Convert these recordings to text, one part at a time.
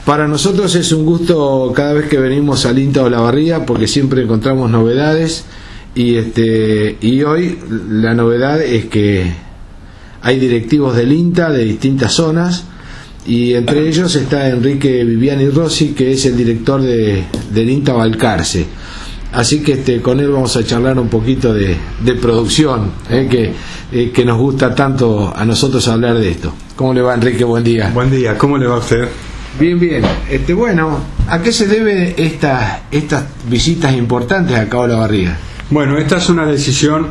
Para nosotros es un gusto cada vez que venimos al INTA Olavarría, porque siempre encontramos novedades y hoy la novedad es que hay directivos del INTA de distintas zonas, y entre ellos está Enrique Viviani Rossi, que es el director del INTA Balcarce. Así que con él vamos a charlar un poquito de producción, que nos gusta tanto a nosotros hablar de esto. ¿Cómo le va, Enrique? Buen día. Buen día, ¿cómo le va a usted? Bien, bien. Bueno, ¿a qué se debe estas visitas importantes acá a Olavarría? Bueno, esta es una decisión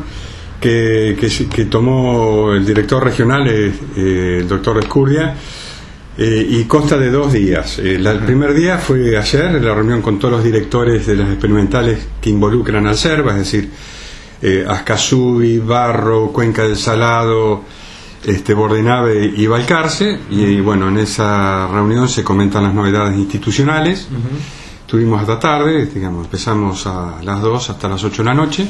que tomó el director regional, el doctor Escurdia, y consta de 2 días. El primer día fue ayer, la reunión con todos los directores de las experimentales que involucran al CERVA, es decir, Ascasubi, Barro, Cuenca del Salado, Bordenave y Balcarce, y bueno, en esa reunión se comentan las novedades institucionales. Tuvimos hasta tarde, empezamos a las 2 hasta las 8 de la noche,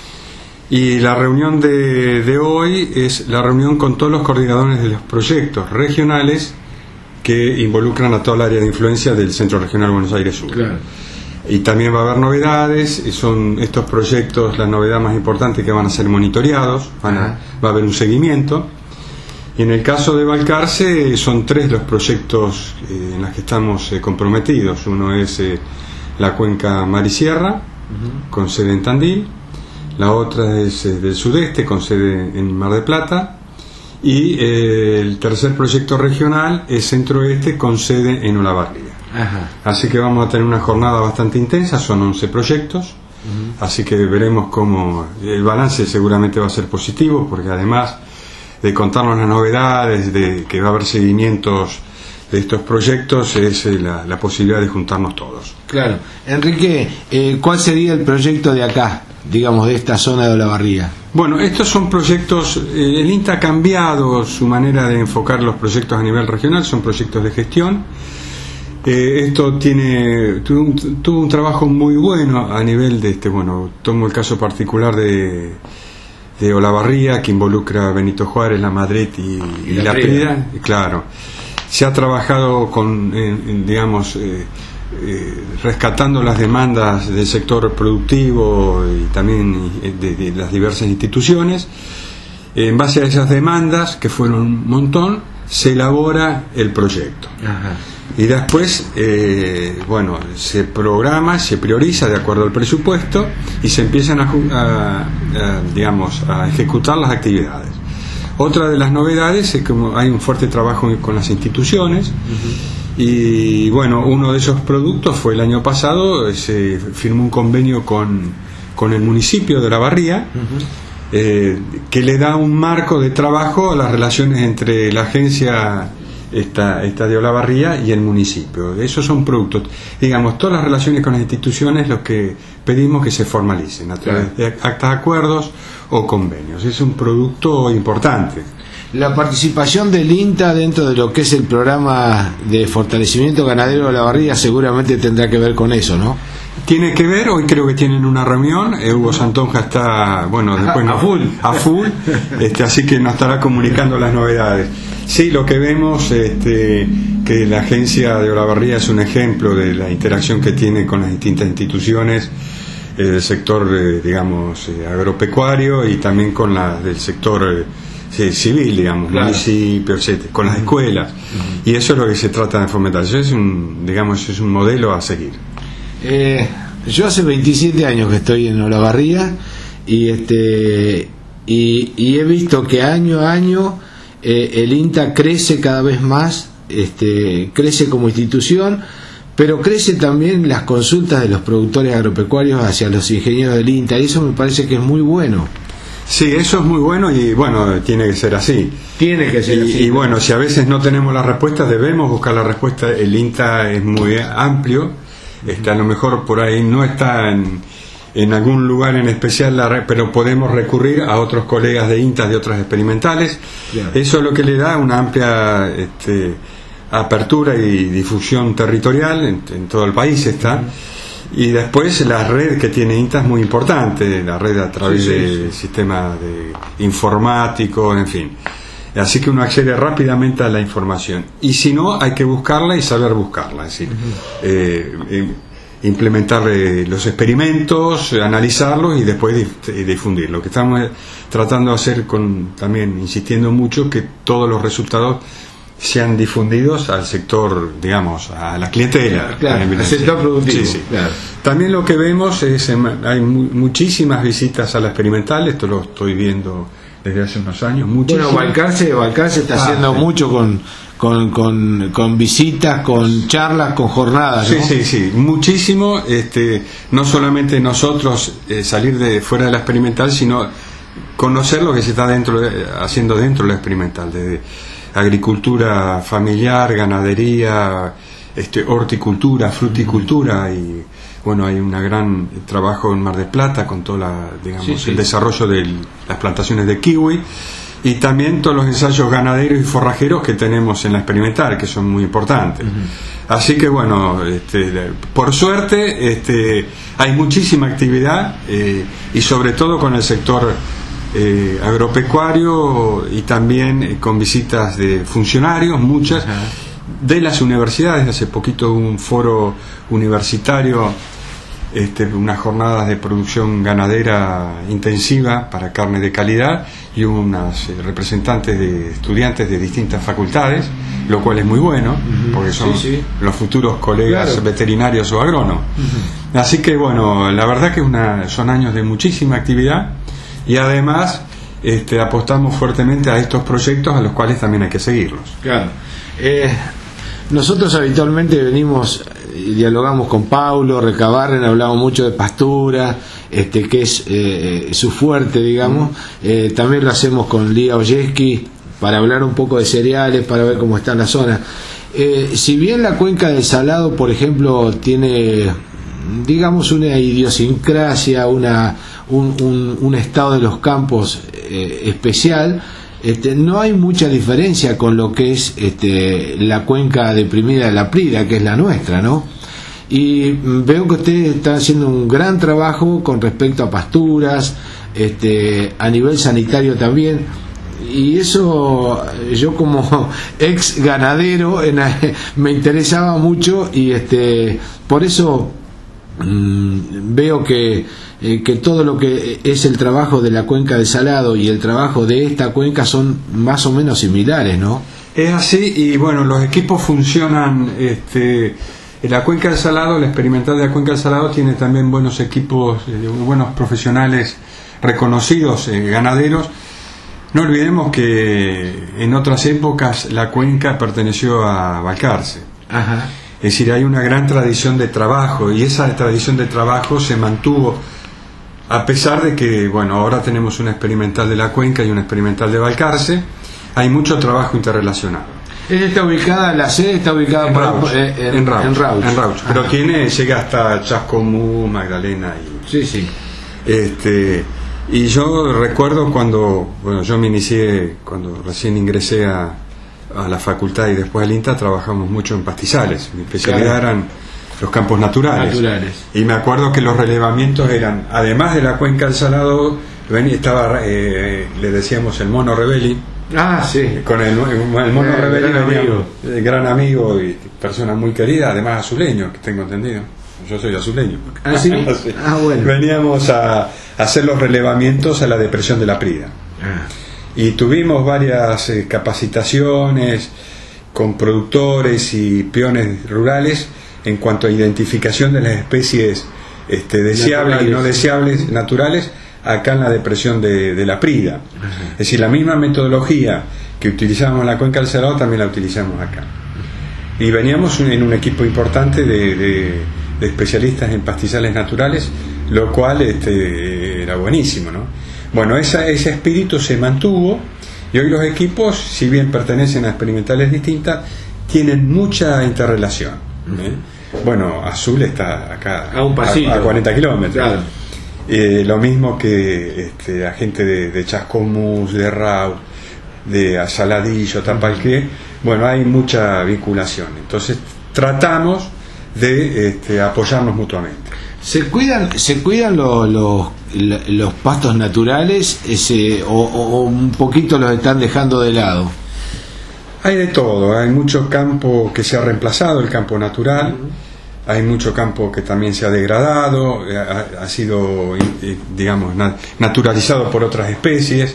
y la reunión de hoy es la reunión con todos los coordinadores de los proyectos regionales que involucran a toda el área de influencia del Centro Regional Buenos Aires Sur. Claro. Y también va a haber novedades, y son estos proyectos la novedad más importante, que van a ser monitoreados, va a haber un seguimiento. Y en el caso de Balcarce son 3 los proyectos en los que estamos comprometidos. Uno es la cuenca Mar y Sierra, con sede en Tandil. La otra es del sudeste, con sede en Mar del Plata. Y el tercer proyecto regional es centro-oeste, con sede en Olavarría. Así que vamos a tener una jornada bastante intensa, son 11 proyectos. Así que veremos cómo el balance seguramente va a ser positivo, porque además de contarnos las novedades, de que va a haber seguimientos de estos proyectos, es la posibilidad de juntarnos todos. Claro. Enrique, ¿cuál sería el proyecto de acá, de esta zona de Olavarría? Bueno, estos son proyectos, el INTA ha cambiado su manera de enfocar los proyectos a nivel regional, son proyectos de gestión. Esto tuvo un trabajo muy bueno a nivel de tomo el caso particular de Olavarría, que involucra a Benito Juárez, La Madrid y La Prida. Claro, se ha trabajado con, rescatando las demandas del sector productivo y también de las diversas instituciones. En base a esas demandas, que fueron un montón, se elabora el proyecto. Y después, se programa, se prioriza de acuerdo al presupuesto, y se empiezan a ejecutar las actividades. Otra de las novedades es que hay un fuerte trabajo con las instituciones. Y uno de esos productos fue el año pasado, se firmó un convenio con el municipio de Olavarría, que le da un marco de trabajo a las relaciones entre la agencia esta de Olavarría y el municipio. Esos son productos, todas las relaciones con las instituciones, los que pedimos que se formalicen a través de actas de acuerdos o convenios. Es un producto importante. La participación del INTA dentro de lo que es el programa de fortalecimiento ganadero de Olavarría seguramente tendrá que ver con eso, ¿no? Tiene que ver, hoy creo que tienen una reunión, Hugo Santonja está, después a full, así que nos estará comunicando las novedades. Sí, lo que vemos, que la agencia de Olavarría es un ejemplo de la interacción que tiene con las distintas instituciones del sector, agropecuario, y también con la del sector civil, municipio, etcétera, con las escuelas, y eso es lo que se trata de fomentar. Eso es un modelo a seguir. Yo hace 27 años que estoy en Olavarría, y he visto que año a año el INTA crece cada vez más, crece como institución, pero crece también las consultas de los productores agropecuarios hacia los ingenieros del INTA, y eso me parece que es muy bueno. Sí, eso es muy bueno, y tiene que ser así. Tiene que ser así. Y si a veces no tenemos las respuestas, debemos buscar la respuesta. El INTA es muy amplio, a lo mejor por ahí no está en algún lugar en especial, pero podemos recurrir a otros colegas de INTA de otras experimentales. Claro. Eso es lo que le da una amplia apertura y difusión territorial, en todo el país está. Y después la red que tiene INTA es muy importante, la red a través del sistema informático, en fin. Así que uno accede rápidamente a la información. Y si no, hay que buscarla y saber buscarla. Es decir, implementar los experimentos, analizarlos y después difundir. Lo que estamos tratando de hacer, también insistiendo mucho, que todos los resultados sean difundidos al sector, digamos, a la clientela. Claro, al sector productivo. Sí, sí. Claro. También lo que vemos es, hay muchísimas visitas a la experimental, esto lo estoy viendo desde hace unos años. Bueno, Balcarce está haciendo mucho con visitas, con charlas, con jornadas, ¿no? Sí, muchísimo. No solamente nosotros salir de fuera de la experimental, sino conocer lo que se está haciendo dentro de la experimental, desde agricultura familiar, ganadería, horticultura, fruticultura, y bueno, hay un gran trabajo en Mar del Plata con todo el desarrollo de las plantaciones de kiwi, y también todos los ensayos ganaderos y forrajeros que tenemos en la experimental, que son muy importantes. Así que bueno, por suerte hay muchísima actividad, y sobre todo con el sector agropecuario, y también con visitas de funcionarios, muchas de las universidades. Hace poquito hubo un foro universitario, unas jornadas de producción ganadera intensiva para carne de calidad, y unas representantes de estudiantes de distintas facultades, lo cual es muy bueno, porque son los futuros colegas veterinarios o agrónomos. Así que bueno, la verdad que son años de muchísima actividad, y además apostamos fuertemente a estos proyectos, a los cuales también hay que seguirlos. Claro. Nosotros habitualmente venimos y dialogamos con Paulo Recabarren, hablamos mucho de pastura, que es su fuerte, digamos. También lo hacemos con Lía Olleski para hablar un poco de cereales, para ver cómo está la zona. Si bien la cuenca del Salado, por ejemplo, tiene, digamos, una idiosincrasia, un estado de los campos especial, no hay mucha diferencia con lo que es la cuenca deprimida de la Prida, que es la nuestra, ¿no? Y veo que ustedes están haciendo un gran trabajo con respecto a pasturas, a nivel sanitario también, y eso yo como ex ganadero me interesaba mucho, y por eso veo que todo lo que es el trabajo de la cuenca del Salado y el trabajo de esta cuenca son más o menos similares, ¿no? Es así, y bueno, los equipos funcionan. En la cuenca del Salado, la experimental de la cuenca del Salado tiene también buenos equipos, buenos profesionales reconocidos, ganaderos. No olvidemos que en otras épocas la cuenca perteneció a Balcarce. Ajá. Es decir, hay una gran tradición de trabajo, y esa tradición de trabajo se mantuvo a pesar de que, bueno, ahora tenemos una experimental de la cuenca y una experimental de Balcarce. Hay mucho trabajo interrelacionado. La sede está ubicada en Rauch, pero llega hasta Chascomús, Magdalena Sí. Y yo recuerdo cuando yo me inicié, cuando recién ingresé a la facultad y después al INTA, trabajamos mucho en pastizales. Mi especialidad eran los campos naturales. Y me acuerdo que los relevamientos eran, además de la cuenca del Salado, estaba, le decíamos el mono Rebelli. Con el mono Rebelli, gran amigo y persona muy querida, además azuleño, que tengo entendido. Yo soy azuleño. ¿Sí? Bueno. Veníamos a hacer los relevamientos a la depresión de la Prida. Y tuvimos varias capacitaciones con productores y peones rurales en cuanto a identificación de las especies deseables y no deseables naturales acá en la depresión de la Prida. Es decir, la misma metodología que utilizamos en la cuenca del Salado también la utilizamos acá. Y veníamos en un equipo importante de especialistas en pastizales naturales, lo cual era buenísimo, ¿no? Bueno, ese espíritu se mantuvo, y hoy los equipos, si bien pertenecen a experimentales distintas, tienen mucha interrelación. Bueno, Azul está acá a un pasito, a 40 kilómetros. Claro. Lo mismo que a gente de Chascomús, de Rauch, de Saladillo, Tapalqué. Bueno, hay mucha vinculación. Entonces tratamos de apoyarnos mutuamente. ¿Se cuidan los pastos naturales o un poquito los están dejando de lado? Hay de todo, hay mucho campo que se ha reemplazado, el campo natural, hay mucho campo que también se ha degradado, ha sido, digamos, naturalizado por otras especies,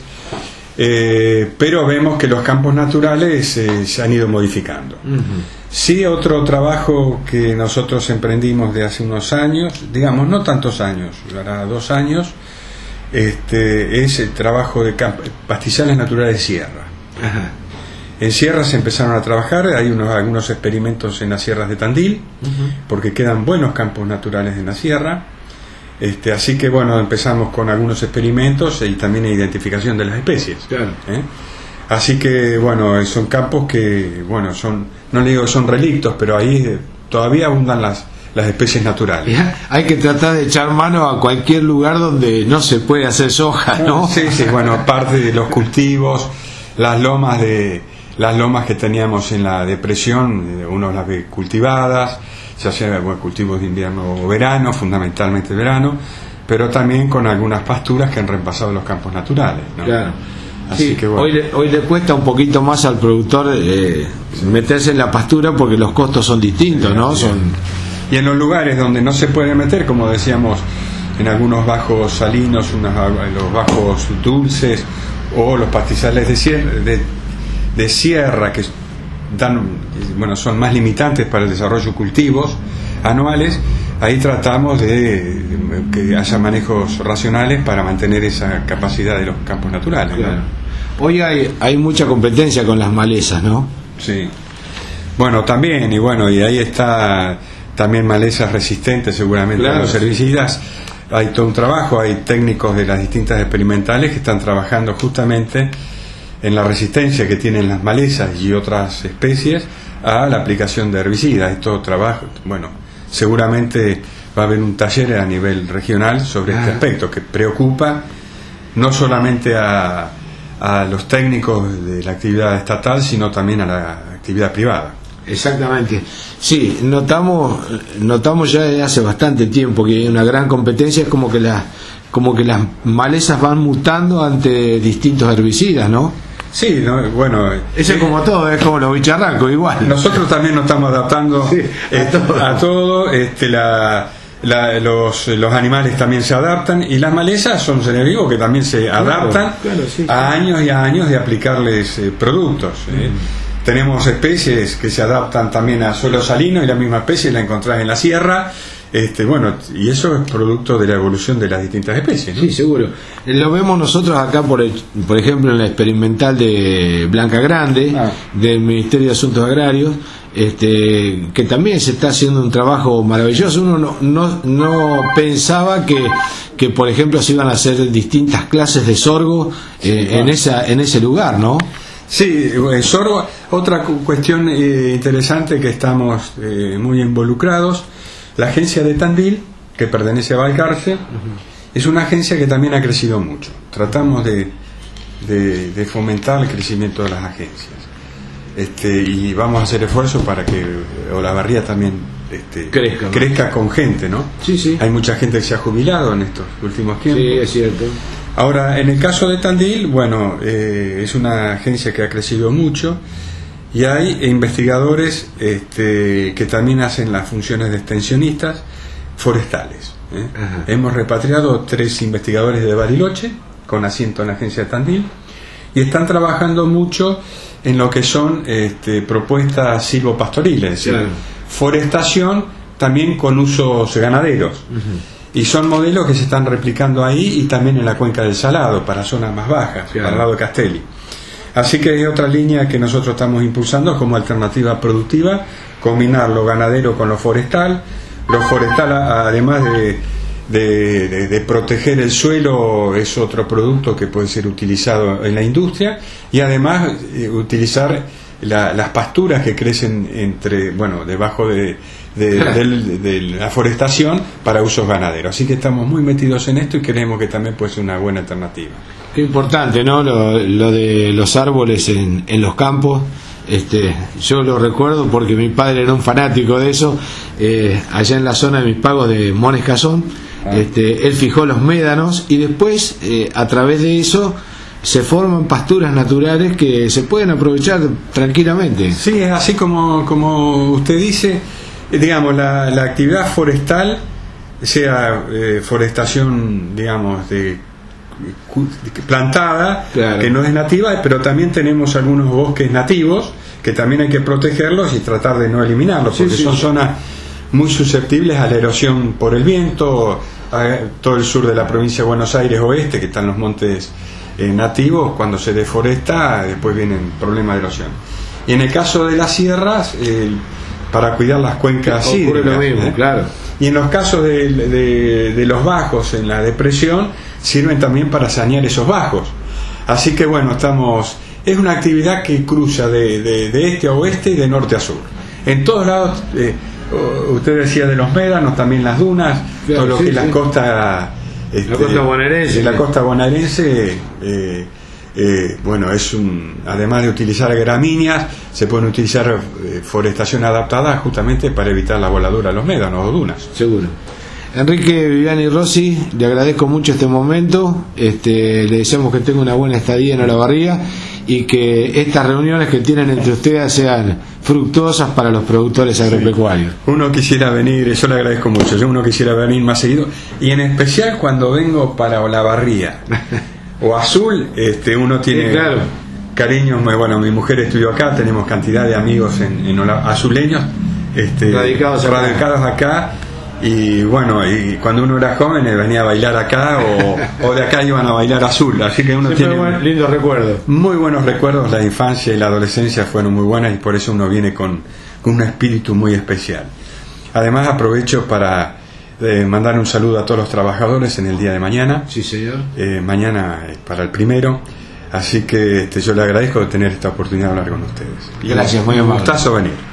pero vemos que los campos naturales se han ido modificando. Sí, otro trabajo que nosotros emprendimos de hace unos años, digamos, no tantos años, ahora 2 años, es el trabajo de pastizales naturales de sierra. Ajá. En sierras se empezaron a trabajar, hay algunos experimentos en las sierras de Tandil, porque quedan buenos campos naturales en la sierra. Así que bueno, empezamos con algunos experimentos y también identificación de las especies. Claro. Así que bueno, son campos que, bueno, no le digo son relictos, pero ahí todavía abundan las especies naturales. Hay que tratar de echar mano a cualquier lugar donde no se puede hacer soja, ¿no? Sí, bueno, aparte de los cultivos, las lomas que teníamos en la depresión, uno las ve cultivadas, se hacían cultivos de invierno o verano, fundamentalmente verano, pero también con algunas pasturas que han reemplazado los campos naturales, ¿no? Claro. Así Sí, que bueno. hoy le cuesta un poquito más al productor meterse en la pastura porque los costos son distintos, ¿no? Y en los lugares donde no se puede meter, como decíamos, en algunos bajos salinos, los bajos dulces o los pastizales de sierra que son más limitantes para el desarrollo de cultivos anuales, ahí tratamos de que haya manejos racionales para mantener esa capacidad de los campos naturales. Claro. Hoy hay mucha competencia con las malezas, ¿no? Sí. Bueno, también, y ahí está también malezas resistentes seguramente a los herbicidas. Hay todo un trabajo, hay técnicos de las distintas experimentales que están trabajando justamente en la resistencia que tienen las malezas y otras especies a la aplicación de herbicidas. Esto trabajo, seguramente va a haber un taller a nivel regional sobre este aspecto que preocupa no solamente a los técnicos de la actividad estatal, sino también a la actividad privada. Exactamente. Sí, notamos ya desde hace bastante tiempo que hay una gran competencia, es como que las malezas van mutando ante distintos herbicidas, ¿no? Sí, bueno, eso es como todo, es como los bicharracos, igual. Nosotros también nos estamos adaptando a todo. Los animales también se adaptan y las malezas son seres vivos que también se adaptan a años y a años de aplicarles productos. Tenemos especies que se adaptan también a suelo salino y la misma especie la encontrás en la sierra. Y eso es producto de la evolución de las distintas especies, ¿no? Sí, seguro. Lo vemos nosotros acá, por ejemplo, en la experimental de Blanca Grande, del Ministerio de Asuntos Agrarios, que también se está haciendo un trabajo maravilloso. Uno no pensaba que, por ejemplo, se iban a hacer distintas clases de sorgo en ese lugar, ¿no? Sí, sorgo. Otra cuestión interesante que estamos muy involucrados. La agencia de Tandil, que pertenece a Balcarce, es una agencia que también ha crecido mucho. Tratamos de fomentar el crecimiento de las agencias. Y vamos a hacer esfuerzos para que Olavarría también crezca con gente, ¿no? Sí. Hay mucha gente que se ha jubilado en estos últimos tiempos. Sí, es cierto. Ahora, en el caso de Tandil, es una agencia que ha crecido mucho. Y hay investigadores que también hacen las funciones de extensionistas forestales. Hemos repatriado 3 investigadores de Bariloche con asiento en la agencia de Tandil y están trabajando mucho en lo que son propuestas silvopastoriles, es decir, forestación también con usos ganaderos. Y son modelos que se están replicando ahí y también en la cuenca del Salado, para zonas más bajas, para el lado de Castelli. Así que hay otra línea que nosotros estamos impulsando como alternativa productiva, combinar lo ganadero con lo forestal. Lo forestal, además de proteger el suelo, es otro producto que puede ser utilizado en la industria, y además utilizar las pasturas que crecen debajo de la forestación para usos ganaderos. Así que estamos muy metidos en esto y creemos que también puede ser una buena alternativa. Qué importante, ¿no? Lo de los árboles en los campos. Yo lo recuerdo porque mi padre era un fanático de eso, allá en la zona de Mis Pagos de Mones Cazón. Él fijó los médanos y después a través de eso se forman pasturas naturales que se pueden aprovechar tranquilamente. Sí, es así como usted dice, digamos, la actividad forestal, sea forestación, digamos, de plantada, claro, que no es nativa, pero también tenemos algunos bosques nativos que también hay que protegerlos y tratar de no eliminarlos, porque son zonas muy susceptibles a la erosión por el viento. Todo el sur de la provincia de Buenos Aires oeste, que están los montes nativos, cuando se deforesta después vienen problemas de erosión. Y en el caso de las sierras, para cuidar las cuencas hídricas, lo mismo, claro. Y en los casos de los bajos en la depresión, sirven también para sanear esos bajos. Así que bueno, es una actividad que cruza de este a oeste y de norte a sur. En todos lados, usted decía de los médanos, también las dunas, claro, todo lo que es la costa, la costa bonaerense. La costa bonaerense, bueno, además de utilizar gramíneas, se pueden utilizar forestación adaptada justamente para evitar la voladura de los médanos o dunas. Seguro. Enrique, Viviani y Rossi, le agradezco mucho este momento, le deseamos que tenga una buena estadía en Olavarría y que estas reuniones que tienen entre ustedes sean fructuosas para los productores agropecuarios. Uno quisiera venir, yo le agradezco mucho, uno quisiera venir más seguido, y en especial cuando vengo para Olavarría o Azul, uno tiene cariños. Bueno, mi mujer estudió acá, tenemos cantidad de amigos azuleños radicados acá. Y bueno, y cuando uno era joven venía a bailar acá o de acá iban a bailar Azul, así que uno tiene lindos recuerdos. Muy buenos recuerdos, la infancia y la adolescencia fueron muy buenas y por eso uno viene con un espíritu muy especial. Además aprovecho para mandar un saludo a todos los trabajadores en el día de mañana. Sí, señor. Mañana para el 1, así que yo le agradezco de tener esta oportunidad de hablar con ustedes. Gracias, muy amable. Un gustazo venir.